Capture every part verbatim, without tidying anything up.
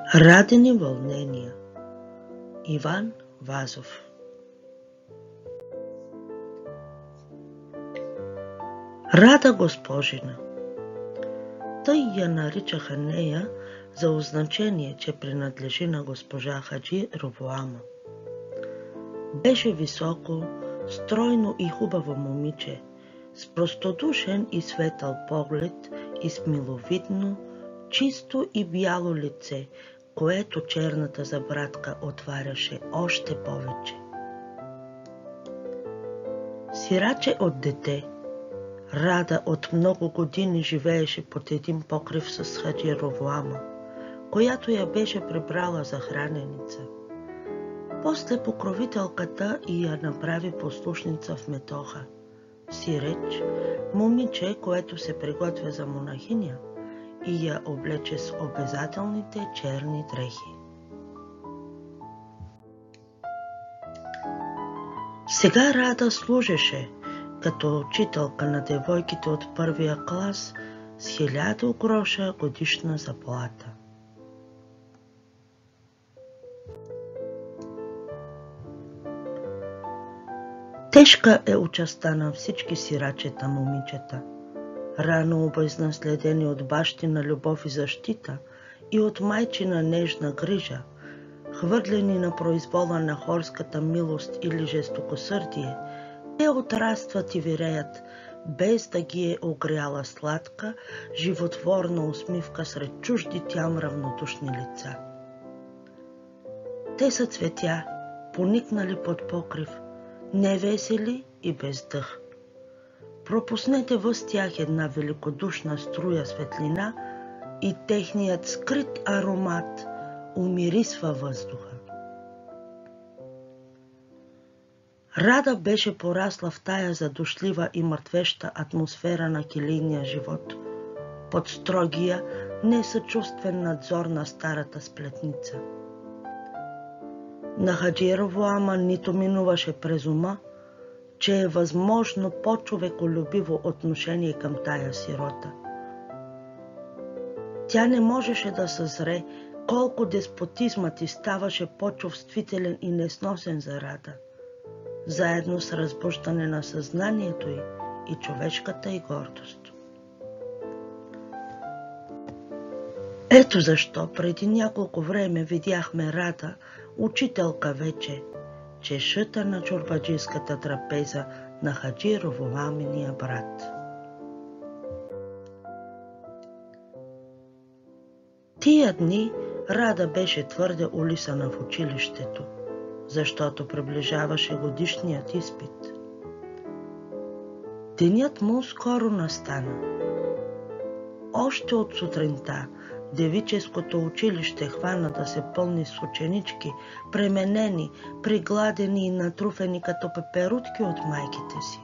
Радени вълнения. Иван Вазов. Рада госпожина. Тъй я наричаха нея за означение, че принадлежи на госпожа Хаджи Ровоама. Беше високо, стройно и хубаво момиче, с простодушен и светъл поглед и с миловидно, чисто и бяло лице, което черната забрадка отваряше още повече. Сираче от дете, Рада от много години живееше под един покрив с Хаджи Ровоама, която я беше прибрала за храненица. После покровителката и я направи послушница в Метоха, сиреч, момиче, което се приготвя за монахиня, и я облече с обязателните черни дрехи. Сега Рада служеше като учителка на девойките от първия клас с хиляда гроша годишна заплата. Тежка е участта на всички сирачета момичета, рано обезнаследени от бащина любов и защита и от майчина нежна грижа, хвърлени на произвола на хорската милост или жестокосърдие. Те отрастват и виреят, без да ги е огряла сладка, животворна усмивка сред чужди тям равнодушни лица. Те са цветя, поникнали под покрив, невесели и без дъх. Пропуснете въз тях една великодушна струя светлина и техният скрит аромат умирисва въздуха. Рада беше порасла в тая задушлива и мъртвеща атмосфера на килийния живот, под строгия, несъчувствен надзор на старата сплетница. На Хаджи Ровоама нито минуваше през ума, че е възможно по-човеколюбиво отношение към тая сирота. Тя не можеше да съзре колко деспотизмът й ставаше по-чувствителен и несносен за Рада, заедно с разбуждане на съзнанието й и човешката й гордост. Ето защо преди няколко време видяхме Рада, учителка вече, чешъта на чорбаджийската трапеза на Хаджи Ровоаминия брат. Тия дни Рада беше твърде улисана в училището, защото приближаваше годишният изпит. Денят му скоро настана. Още от сутринта девическото училище хвана да се пълни с ученички, пременени, пригладени и натруфени като пеперутки от майките си.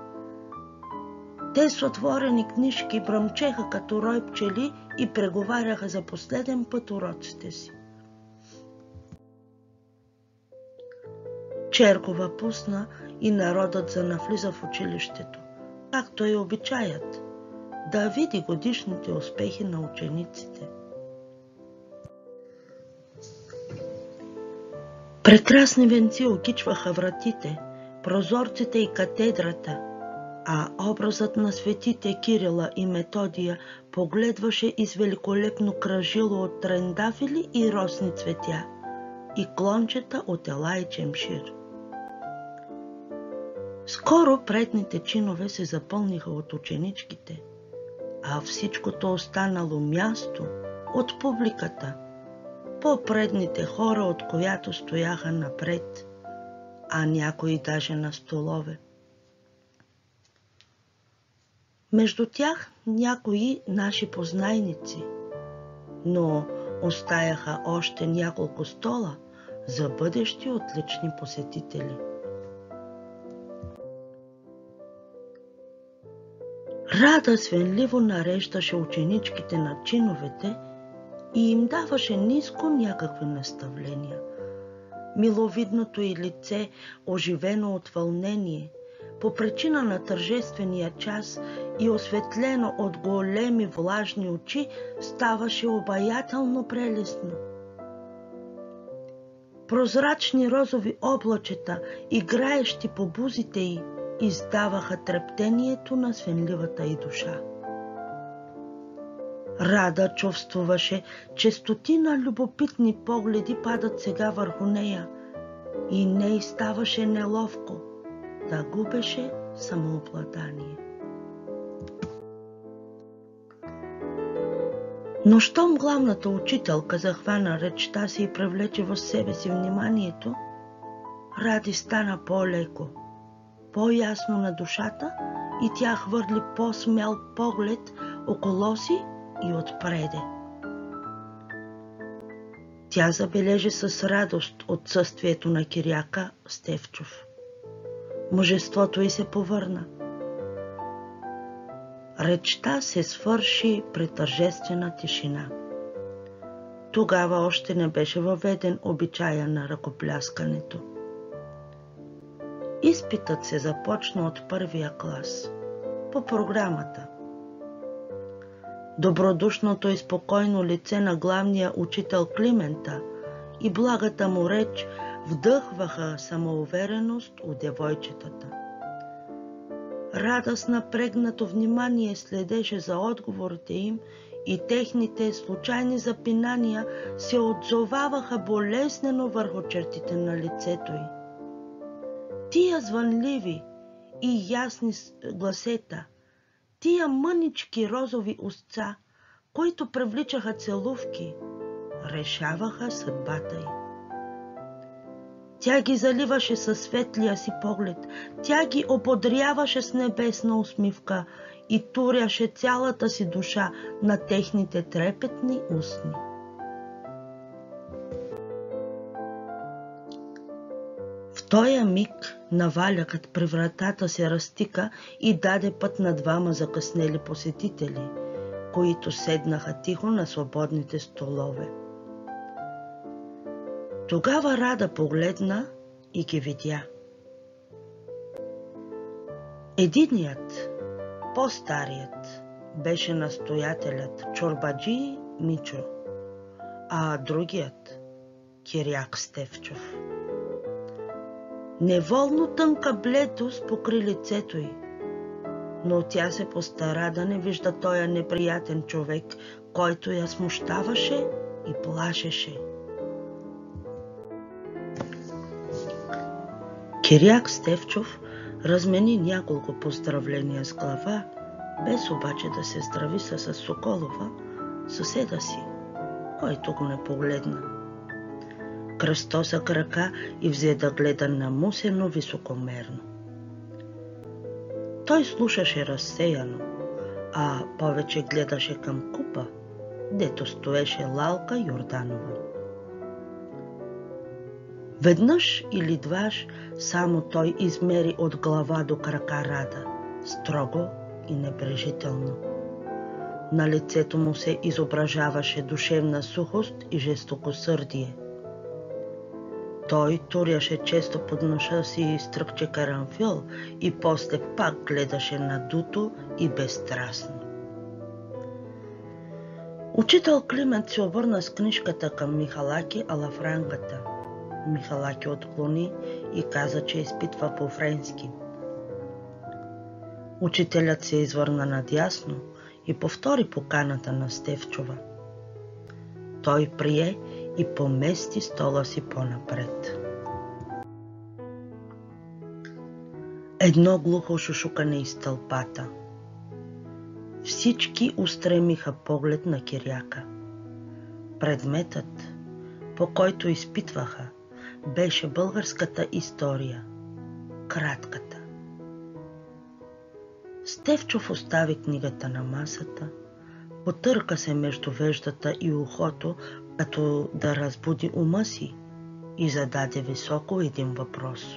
Те с отворени книжки бръмчеха като рой пчели и преговаряха за последен път уроците си. Черкова пусна и народът занавлиза в училището, както е обичаят, да види годишните успехи на учениците. Прекрасни венци окичваха вратите, прозорците и катедрата, а образът на светите Кирила и Методия погледваше из великолепно кръжило от трендафили и росни цветя и клончета от ела и чемшир. Скоро предните чинове се запълниха от ученичките, а всичкото останало място от публиката, по-предните хора, от която стояха напред, а някои даже на столове. Между тях някои наши познайници, но остаяха още няколко стола за бъдещи отлични посетители. Рада свенливо нареждаше ученичките на чиновете и им даваше ниско някакви наставления. Миловидното й лице, оживено от вълнение, по причина на тържествения час и осветлено от големи влажни очи, ставаше обаятелно прелестно. Прозрачни розови облачета, играещи по бузите й, издаваха трептението на свенливата й душа. Рада чувствуваше, че стотина любопитни погледи падат сега върху нея и не й ставаше неловко, да губеше самообладание. Но щом главната учителка захвана речта си и привлече в себе си вниманието, Ради стана по-леко, по-ясно на душата и тя хвърли по-смел поглед около си и отпреде. Тя забележи с радост отсъствието на Киряка Стефчов. Мъжеството й се повърна. Речта се свърши при тържествена тишина. Тогава още не беше въведен обичая на ръкопляскането. Изпитът се започна от първия клас, по програмата. Добродушното и спокойно лице на главния учител Климента и благата му реч вдъхваха самоувереност у девойчетата. Рада с напрегнато внимание следеше за отговорите им и техните случайни запинания се отзоваваха болезнено върху чертите на лицето й. Тия звънливи и ясни гласета, тия мънички розови устца, които привличаха целувки, решаваха съдбата й. Тя ги заливаше със светлия си поглед, тя ги ободряваше с небесна усмивка и туряше цялата си душа на техните трепетни устни. В този миг навалякът при вратата се разтика и даде път на двама закъснели посетители, които седнаха тихо на свободните столове. Тогава Рада погледна и ги видя. Единият, по-старият, беше настоятелят Чорбаджи Мичо, а другият – Киряк Стефчов. Неволно тънка бледост покри лицето й, но тя се постара да не вижда този неприятен човек, който я смущаваше и плашеше. Киряк Стефчов размени няколко поздравления с глава, без обаче да се здрави с Соколова, съседа си, който го не погледна. Кръстоса крака и взе да гледа намусено високомерно. Той слушаше разсеяно, а повече гледаше към купа, дето стоеше Лалка Йорданова. Веднъж или дваш само той измери от глава до крака Рада, строго и небрежително. На лицето му се изображаваше душевна сухост и жестокосърдие. Той туряше често под ноша си стръкче карамфил и после пак гледаше надуто и безстрастно. Учител Климент се обърна с книжката към Михалаки Алафрангата. Михалаки отклони и каза, че изпитва по-френски. Учителят се извърна надясно и повтори поканата на Стефчова. Той прие и помести стола си по-напред. Едно глухо шушукане из тълпата. Всички устремиха поглед на Киряка. Предметът, по който изпитваха, беше българската история, кратката. Стефчов остави книгата на масата, потърка се между веждата и ухото, като да разбуди ума си, и зададе високо един въпрос.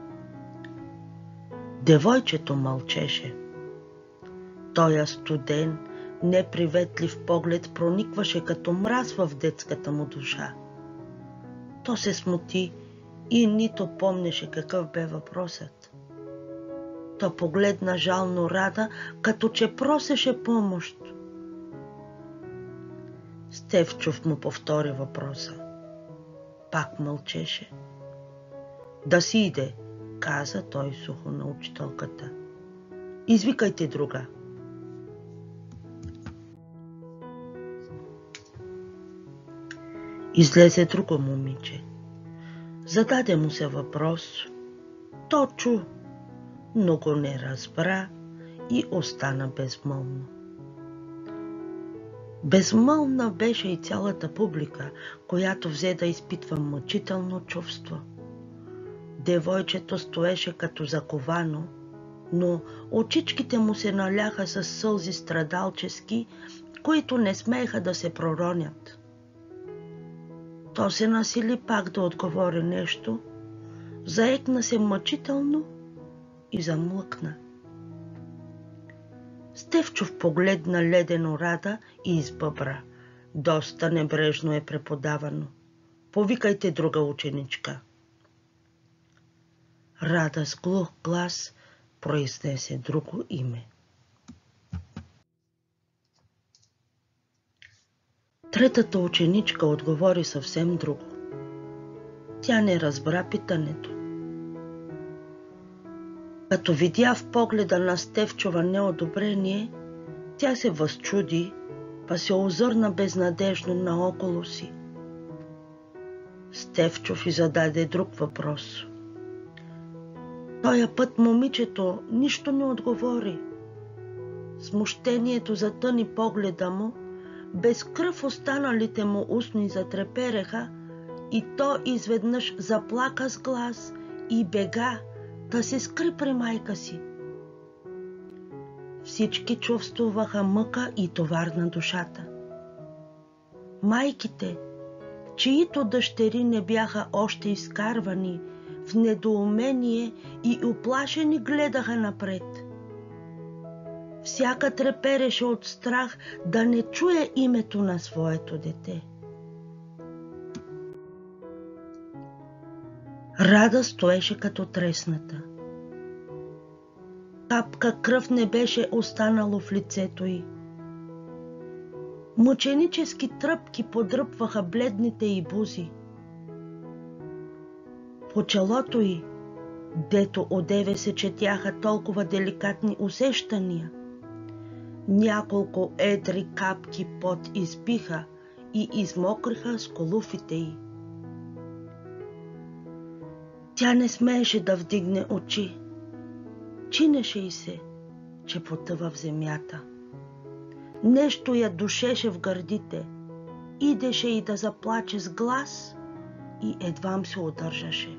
Девойчето мълчеше. Тоя студен, неприветлив поглед проникваше като мраз в детската му душа. То се смути и нито помнеше какъв бе въпросът. То погледна жално Рада, като че просеше помощ. Стефчов му повтори въпроса. пак мълчеше. Да си иде, каза той сухо на учителката. Извикайте друга. Излезе друго момиче. Зададе му се въпрос. То чу, но го не разбра и остана безмълвно. Безмълвна беше и цялата публика, която взе да изпитва мъчително чувство. Девойчето стоеше като заковано, но очичките му се наляха с сълзи страдалчески, които не смееха да се проронят. То се насили пак да отговори нещо, заекна се мъчително и замлъкна. Стефчов погледна ледено Рада и избъбра. Доста небрежно е преподавано. Повикайте друга ученичка. Рада с глух глас произнесе друго име. Третата ученичка отговори съвсем друго. Тя не разбра питането. Като видя в погледа на Стефчова неодобрение, тя се възчуди, па се озърна безнадежно наоколо си. Стефчов й зададе друг въпрос. Тоя път момичето нищо не отговори. Смущението затъни погледа му, без кръв останалите му устни затрепереха и то изведнъж заплака с глас и бега да се скри при майка си. Всички чувствуваха мъка и товар на душата. Майките, чиито дъщери не бяха още изкарвани, в недоумение и уплашени гледаха напред. Всяка трепереше от страх да не чуе името на своето дете. Рада стоеше като тресната. Капка кръв не беше останало в лицето й. Мъченически тръпки подръпваха бледните й бузи. По челото й, дето одеве се четяха толкова деликатни усещания, няколко едри капки пот избиха и измокриха скулуфите й. Тя не смееше да вдигне очи. Чинеше й се, че потъва в земята. Нещо я душеше в гърдите. Идеше и да заплаче с глас и едвам се удържаше.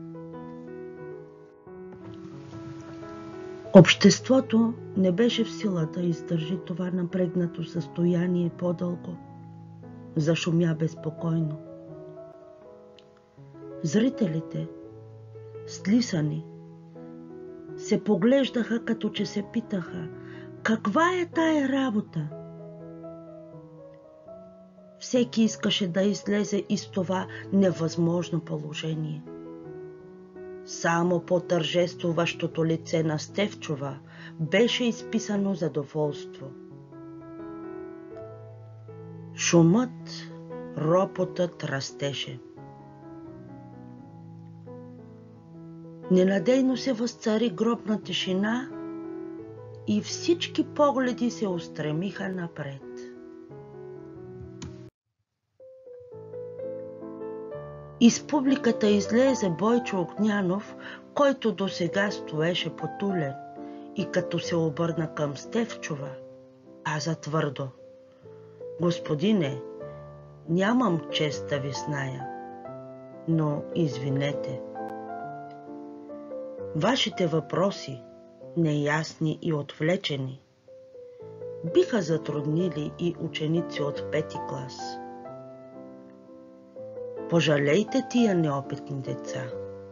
Обществото не беше в сила да издържи това напрегнато състояние по-дълго. Зашумя безпокойно. Зрителите, слисани, се поглеждаха, като че се питаха: каква е тая работа? Всеки искаше да излезе из това невъзможно положение. Само по тържествуващото лице на Стефчова беше изписано задоволство. Шумът, ропотът растеше. Ненадейно се възцари гробна тишина и всички погледи се устремиха напред. Из публиката излезе Бойчо Огнянов, който досега стоеше потулен, и като се обърна към Стефчова, каза твърдо: господине, нямам чест да ви зная, но извинете. Вашите въпроси, неясни и отвлечени, биха затруднили и ученици от пети клас. Пожалейте тия неопитни деца.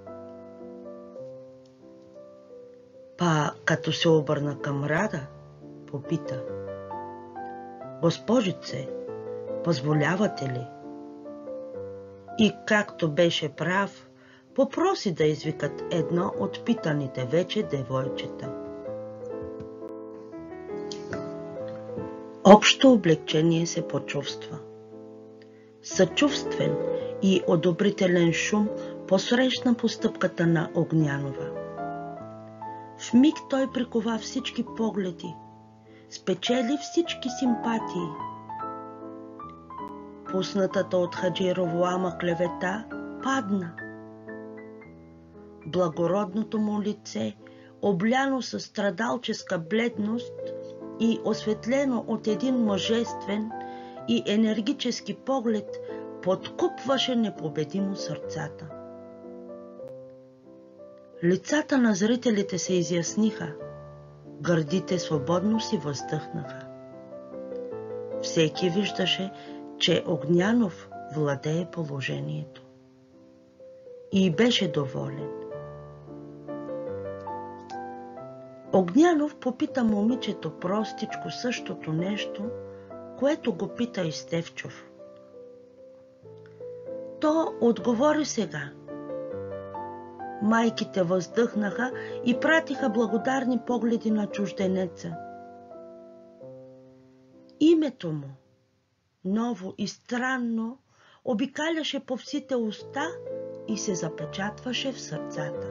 Па, като се обърна към Рада, попита: госпожице, позволявате ли? И както беше прав, попроси да извикат едно от питаните вече девойчета. Общо облегчение се почувства. Съчувствен и одобрителен шум посрещна постъпката на Огнянова. В миг той прикова всички погледи, спечели всички симпатии. Пуснатата от Хаджи Ровоама клевета падна. Благородното му лице, обляно със страдалческа бледност и осветлено от един мъжествен и енергически поглед, подкупваше непобедимо сърцата. Лицата на зрителите се изясниха, гърдите свободно си въздъхнаха. Всеки виждаше, че Огнянов владее положението. И беше доволен. Огнянов попита момичето простичко същото нещо, което го пита и Стефчов. То отговори сега. Майките въздъхнаха и пратиха благодарни погледи на чужденеца. Името му, ново и странно, обикаляше по всите уста и се запечатваше в сърцата.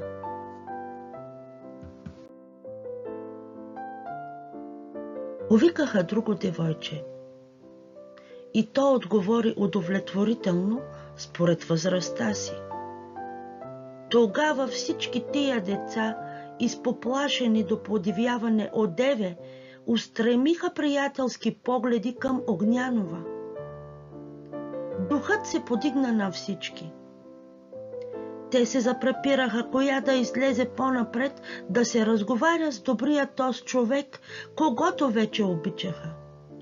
Повикаха друго девойче. И то отговори удовлетворително според възрастта си. Тогава всички тия деца, изпоплашени до подивяване одеве, устремиха приятелски погледи към Огнянова. Духът се подигна на всички. Те се запрепираха коя да излезе по-напред да се разговаря с добрия тоз човек, когото вече обичаха.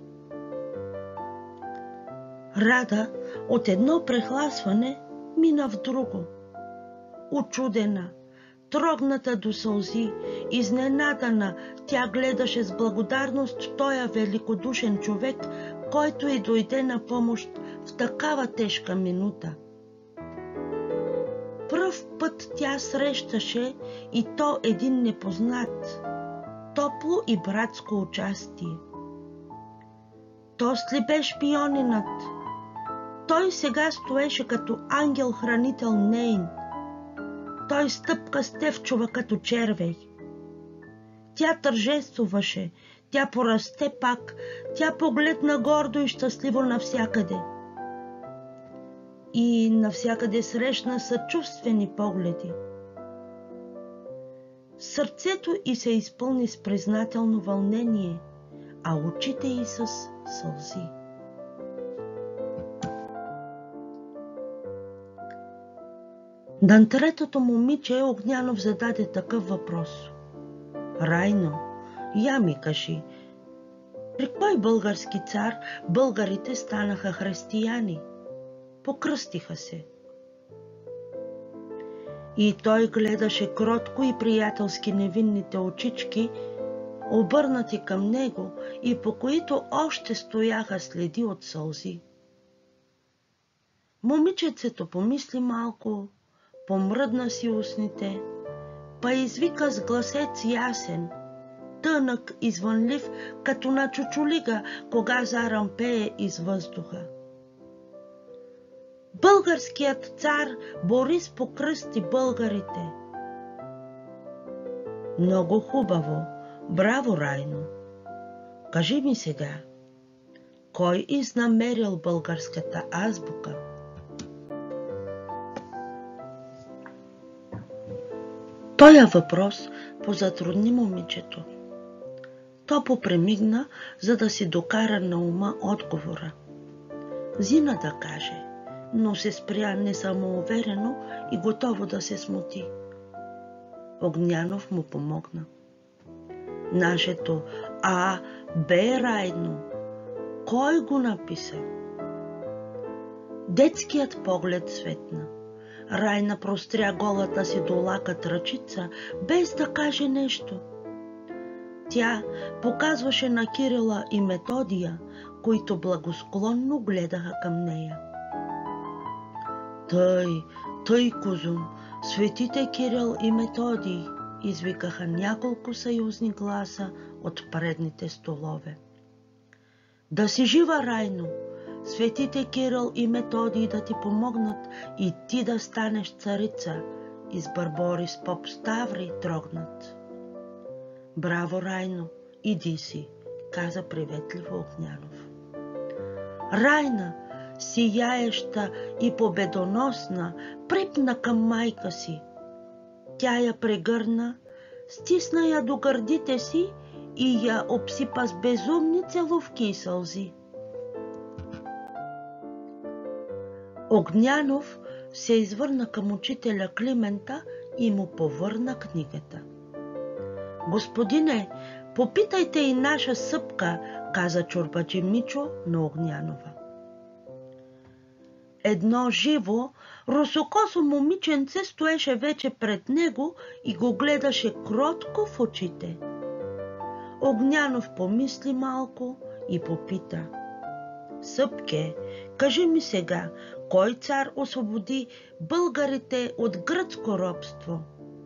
Рада от едно прехласване мина в друго. Учудена, трогната до сълзи, изненадана, тя гледаше с благодарност тоя великодушен човек, който й дойде на помощ в такава тежка минута. Пръв път тя срещаше и то един непознат, топло и братско участие. Тост ли бе шпионинът? Той сега стоеше като ангел-хранител нейн. Той стъпка Стефчова като червей. Тя тържествуваше, тя порасте пак, тя погледна гордо и щастливо навсякъде. И навсякъде срещна съчувствени погледи. Сърцето й се изпълни с признателно вълнение, а очите й с сълзи. На третото момиче Огнянов зададе такъв въпрос. Райно, я ми кажи, при кой български цар българите станаха християни? Покръстиха се. И той гледаше кротко и приятелски невинните очички, обърнати към него и по които още стояха следи от сълзи. Момичецето помисли малко, помръдна си устните, па извика с гласец ясен, тънък, извънлив, като на чучулига, кога заран пее из въздуха. Българският цар Борис покръсти българите. Много хубаво, браво, Райно. Кажи ми сега, кой изнамерил българската азбука? Тоя въпрос позатрудни момичето. То попремигна, за да си докара на ума отговора. Зина да каже, но се спря несамоуверено и готово да се смути. Огнянов му помогна. Нашето А, Б, Райно, кой го написа? Детският поглед светна. Райна простря голата си до лакът ръчица, без да каже нещо. Тя показваше на Кирила и Методия, които благосклонно гледаха към нея. Тъй, тъй, Кузум, светите Кирил и Методий, извикаха няколко съюзни гласа от предните столове. Да си жива, Райно, светите Кирил и Методий да ти помогнат и ти да станеш царица, и с Барбори с поп Ставри трогнат. Браво, Райно, иди си, каза приветливо Огнянов. Райна, сияеща и победоносна, припна към майка си. Тя я прегърна, стисна я до гърдите си и я обсипа с безумни целувки и сълзи. Огнянов се извърна към учителя Климента и му повърна книгата. Господине, попитайте и наша Събка, каза чорбаджи Мичо на Огнянова. Едно живо, русокосо момиченце стоеше вече пред него и го гледаше кротко в очите. Огнянов помисли малко и попита: Събке, кажи ми сега, кой цар освободи българите от гръцко робство?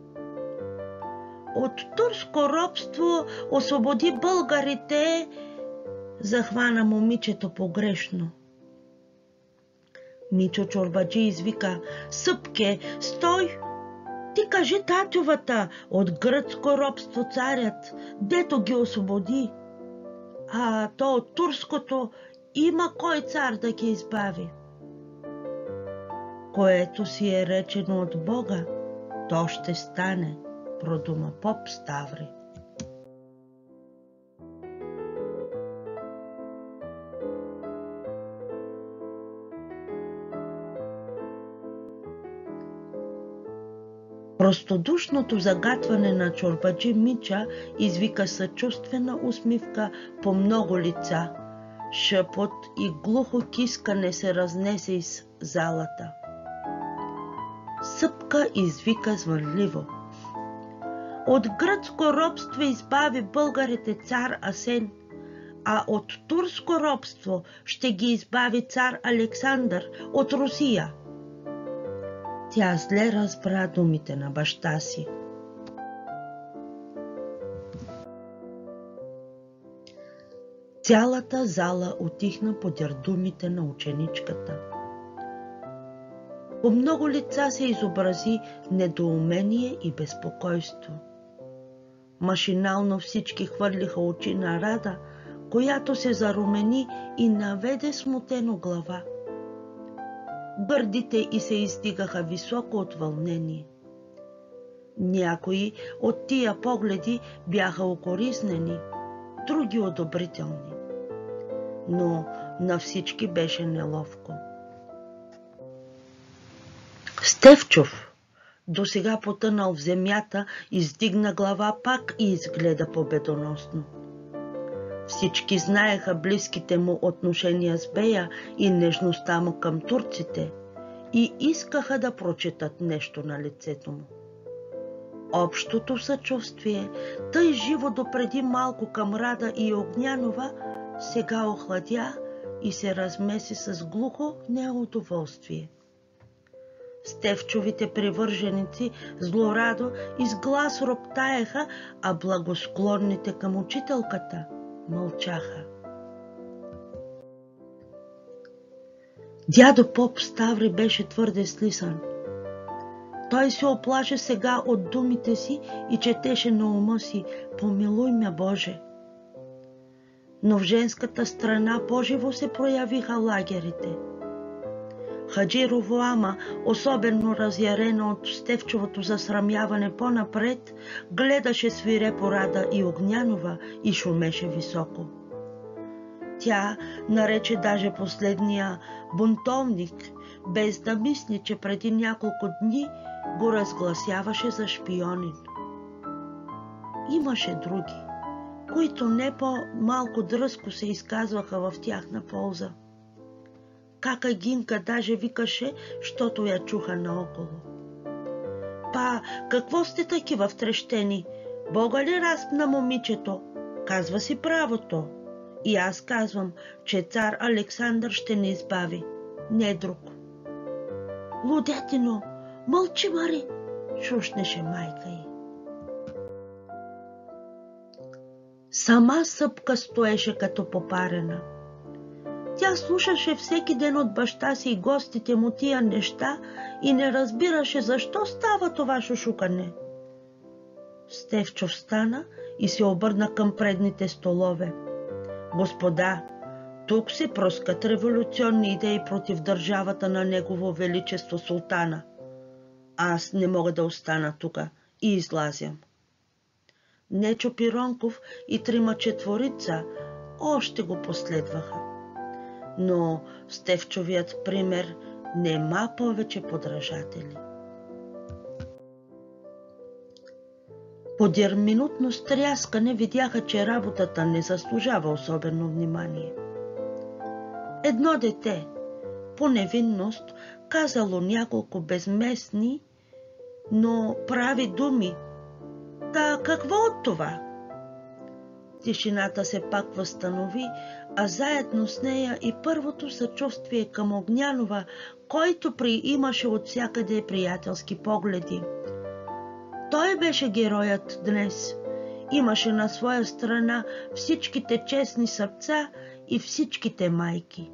От турско робство освободи българите, захвана момичето погрешно. Мичо чорбаджи извика: Събке, стой! Ти кажи татювата, от гръцко робство царят, дето ги освободи. А то от турското има кой цар да ги избави. Което си е речено от Бога, то ще стане, продума поп Ставри. Простодушното загатване на чорбаджи Мича извика съчувствена усмивка по много лица. Шепот и глухо кискане се разнесе из залата. Събка извика звънливо: От гръцко робство избави българите цар Асен, а от турско робство ще ги избави цар Александър от Русия. Тя зле разбра думите на баща си. Цялата зала утихна подир думите на ученичката. По много лица се изобрази недоумение и безпокойство. Машинално всички хвърлиха очи на Рада, която се зарумени и наведе смутено глава. Гърдите й се издигаха високо от вълнение. Някои от тия погледи бяха укоризнени, други одобрителни. Но на всички беше неловко. Стефчов, досега потънал в земята, издигна глава пак и изгледа победоносно. Всички знаеха близките му отношения с Бея и нежността му към турците и искаха да прочетат нещо на лицето му. Общото съчувствие, тъй живо допреди малко към Рада и Огнянова, сега охладя и се размеси с глухо неудоволствие. Стефчовите привърженици злорадо и с глас роптаеха, а благосклонните към учителката мълчаха. Дядо поп Ставри беше твърде слисан. Той се оплаше сега от думите си и четеше на ума си: Помилуй ме, Боже! Но в женската страна поживо се проявиха лагерите. Хаджи Ровоама, особено разярена от Стефчовото засрамяване по-напред, гледаше свирепо Рада и Огнянова и шумеше високо. Тя нарече даже последния бунтовник, без да мисли, че преди няколко дни го разгласяваше за шпионин. Имаше други, които не по-малко дръзко се изказваха в тяхна полза. Кака Гинка даже викаше, щото я чуха наоколо. Па, какво сте такива втрещени? Бога ли разпна момичето? Казва си правото. И аз казвам, че цар Александър ще ни избави, не друг. Лудетино, мълчи, Мари, шушнеше майка й. Сама Събка стоеше като попарена. Тя слушаше всеки ден от баща си и гостите му тия неща и не разбираше защо става това шушукане. Стефчо встана и се обърна към предните столове. Господа, тук се пръскат революционни идеи против държавата на Негово Величество Султана. Аз не мога да остана тука и излазям. Нечо Пиронков и трима четворица още го последваха. Но Стефчовият пример нема повече подражатели. Подир минутно стряскане видяха, че работата не заслужава особено внимание. Едно дете, по невинност, казало няколко безместни, но прави думи. Та какво от това? Тишината се пак възстанови, а заедно с нея и първото съчувствие към Огнянова, който приимаше от всякъде приятелски погледи. Той беше героят днес. Имаше на своя страна всичките честни сърца и всичките майки.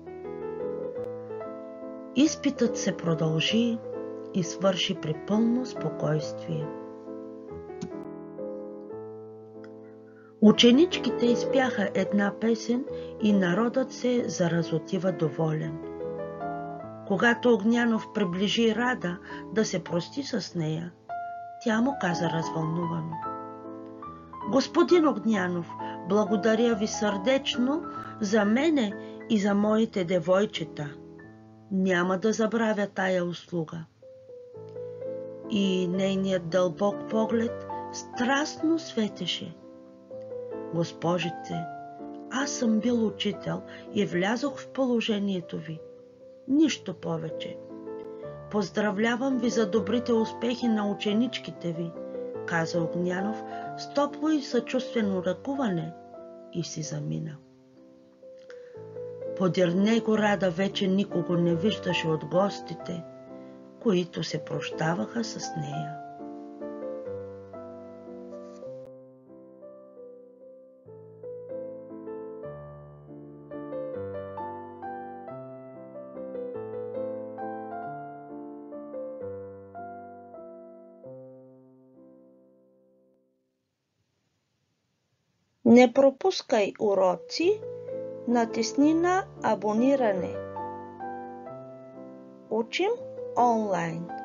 Изпитът се продължи и свърши при пълно спокойствие. Ученичките изпяха една песен и народът се заразотива доволен. Когато Огнянов приближи Рада да се прости с нея, тя му каза развълнувано: Господин Огнянов, благодаря ви сърдечно за мене и за моите девойчета. Няма да забравя тая услуга. И нейният дълбок поглед страстно светеше. Госпожице, аз съм бил учител и влязох в положението ви. Нищо повече. Поздравлявам ви за добрите успехи на ученичките ви, каза Огнянов с топло и съчувствено ръкуване и си замина. Подир него Рада вече никого не виждаше от гостите, които се прощаваха с нея. Не пропускай уроци, натисни на абониране. Учим онлайн.